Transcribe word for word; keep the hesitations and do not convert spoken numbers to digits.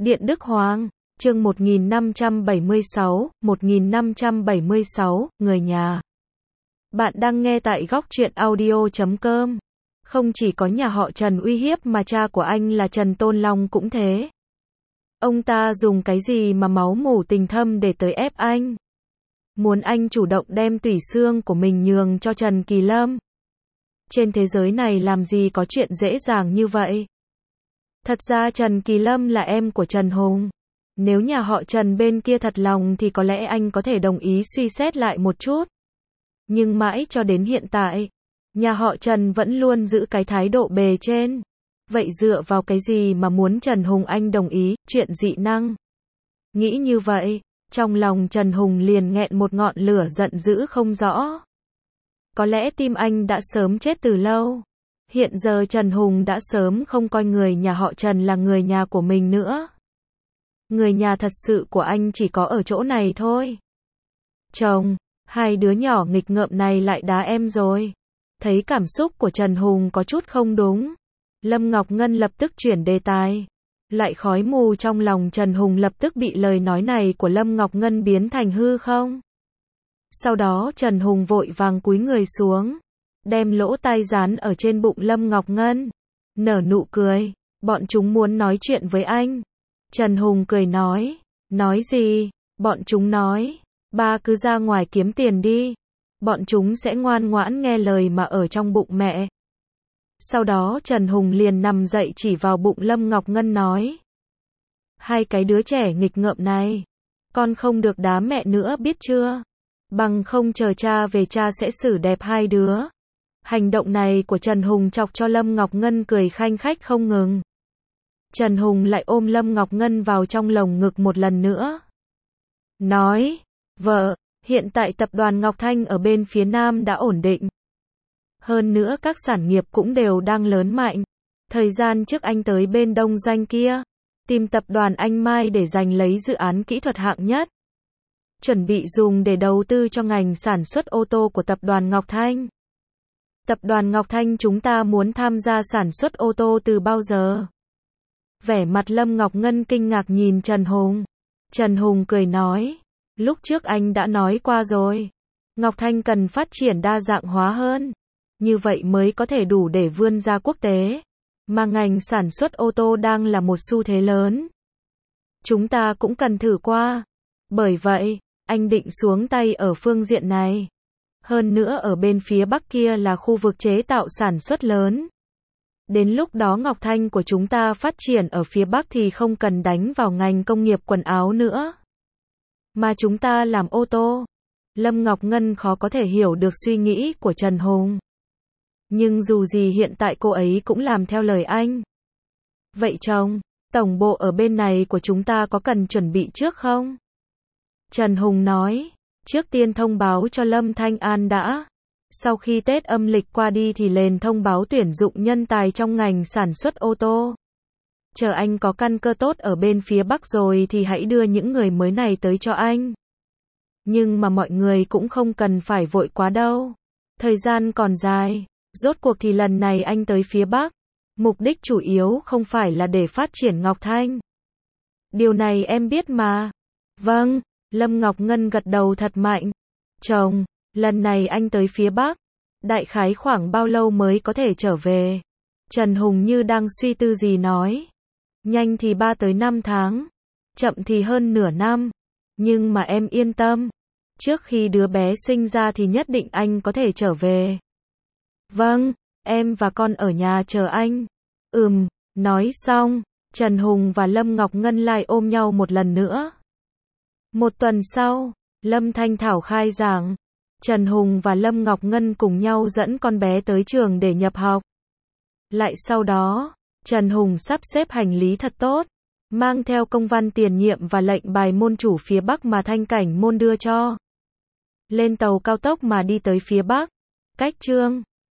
Điện Đức Hoàng, chương một nghìn năm trăm bảy mươi sáu, một nghìn năm trăm bảy mươi sáu, người nhà. Bạn đang nghe tại góc truyện audio chấm com. Không chỉ có nhà họ Trần uy hiếp mà cha của anh là Trần Tôn Long cũng thế. Ông ta dùng cái gì mà máu mủ tình thâm để tới ép anh. Muốn anh chủ động đem tủy xương của mình nhường cho Trần Kỳ Lâm. Trên thế giới này làm gì có chuyện dễ dàng như vậy. Thật ra Trần Kỳ Lâm là em của Trần Hùng. Nếu nhà họ Trần bên kia thật lòng thì có lẽ anh có thể đồng ý suy xét lại một chút. Nhưng mãi cho đến hiện tại, nhà họ Trần vẫn luôn giữ cái thái độ bề trên. Vậy dựa vào cái gì mà muốn Trần Hùng anh đồng ý, chuyện dị năng? Nghĩ như vậy, trong lòng Trần Hùng liền nghẹn một ngọn lửa giận dữ không rõ. Có lẽ tim anh đã sớm chết từ lâu. Hiện giờ Trần Hùng đã sớm không coi người nhà họ Trần là người nhà của mình nữa. Người nhà thật sự của anh chỉ có ở chỗ này thôi. Chồng, hai đứa nhỏ nghịch ngợm này lại đá em rồi. Thấy cảm xúc của Trần Hùng có chút không đúng, Lâm Ngọc Ngân lập tức chuyển đề tài. Lại khói mù trong lòng Trần Hùng lập tức bị lời nói này của Lâm Ngọc Ngân biến thành hư không. Sau đó Trần Hùng vội vàng cúi người xuống, đem lỗ tai dán ở trên bụng Lâm Ngọc Ngân, nở nụ cười, bọn chúng muốn nói chuyện với anh. Trần Hùng cười nói, nói gì? Bọn chúng nói, ba cứ ra ngoài kiếm tiền đi, bọn chúng sẽ ngoan ngoãn nghe lời mà ở trong bụng mẹ. Sau đó Trần Hùng liền nằm dậy chỉ vào bụng Lâm Ngọc Ngân nói, hai cái đứa trẻ nghịch ngợm này, con không được đá mẹ nữa biết chưa? Bằng không chờ cha về cha sẽ xử đẹp hai đứa. Hành động này của Trần Hùng chọc cho Lâm Ngọc Ngân cười khanh khách không ngừng. Trần Hùng lại ôm Lâm Ngọc Ngân vào trong lồng ngực một lần nữa. Nói, vợ, hiện tại tập đoàn Ngọc Thanh ở bên phía Nam đã ổn định. Hơn nữa các sản nghiệp cũng đều đang lớn mạnh. Thời gian trước anh tới bên Đông Doanh kia, tìm tập đoàn Anh Mai để giành lấy dự án kỹ thuật hạng nhất. Chuẩn bị dùng để đầu tư cho ngành sản xuất ô tô của tập đoàn Ngọc Thanh. Tập đoàn Ngọc Thanh chúng ta muốn tham gia sản xuất ô tô từ bao giờ? Vẻ mặt Lâm Ngọc Ngân kinh ngạc nhìn Trần Hùng. Trần Hùng cười nói, lúc trước anh đã nói qua rồi. Ngọc Thanh cần phát triển đa dạng hóa hơn. Như vậy mới có thể đủ để vươn ra quốc tế. Mà ngành sản xuất ô tô đang là một xu thế lớn. Chúng ta cũng cần thử qua. Bởi vậy, anh định xuống tay ở phương diện này. Hơn nữa ở bên phía Bắc kia là khu vực chế tạo sản xuất lớn. Đến lúc đó Ngọc Thanh của chúng ta phát triển ở phía Bắc thì không cần đánh vào ngành công nghiệp quần áo nữa. Mà chúng ta làm ô tô. Lâm Ngọc Ngân khó có thể hiểu được suy nghĩ của Trần Hùng. Nhưng dù gì hiện tại cô ấy cũng làm theo lời anh. Vậy chồng, tổng bộ ở bên này của chúng ta có cần chuẩn bị trước không? Trần Hùng nói, trước tiên thông báo cho Lâm Thanh An đã. Sau khi Tết âm lịch qua đi thì lên thông báo tuyển dụng nhân tài trong ngành sản xuất ô tô. Chờ anh có căn cơ tốt ở bên phía Bắc rồi thì hãy đưa những người mới này tới cho anh. Nhưng mà mọi người cũng không cần phải vội quá đâu. Thời gian còn dài. Rốt cuộc thì lần này anh tới phía Bắc. Mục đích chủ yếu không phải là để phát triển Ngọc Thanh. Điều này em biết mà. Vâng, Lâm Ngọc Ngân gật đầu thật mạnh. Chồng, lần này anh tới phía Bắc. Đại khái khoảng bao lâu mới có thể trở về? Trần Hùng như đang suy tư gì nói. Nhanh thì ba tới năm tháng. Chậm thì hơn nửa năm. Nhưng mà em yên tâm. Trước khi đứa bé sinh ra thì nhất định anh có thể trở về. Vâng, em và con ở nhà chờ anh. Ừm, nói xong, Trần Hùng và Lâm Ngọc Ngân lại ôm nhau một lần nữa. Một tuần sau, Lâm Thanh Thảo khai giảng. Trần Hùng và Lâm Ngọc Ngân cùng nhau dẫn con bé tới trường để nhập học. Lại sau đó, Trần Hùng sắp xếp hành lý thật tốt, mang theo công văn tiền nhiệm và lệnh bài môn chủ phía Bắc mà Thanh Cảnh môn đưa cho. Lên tàu cao tốc mà đi tới phía Bắc. Cách Trương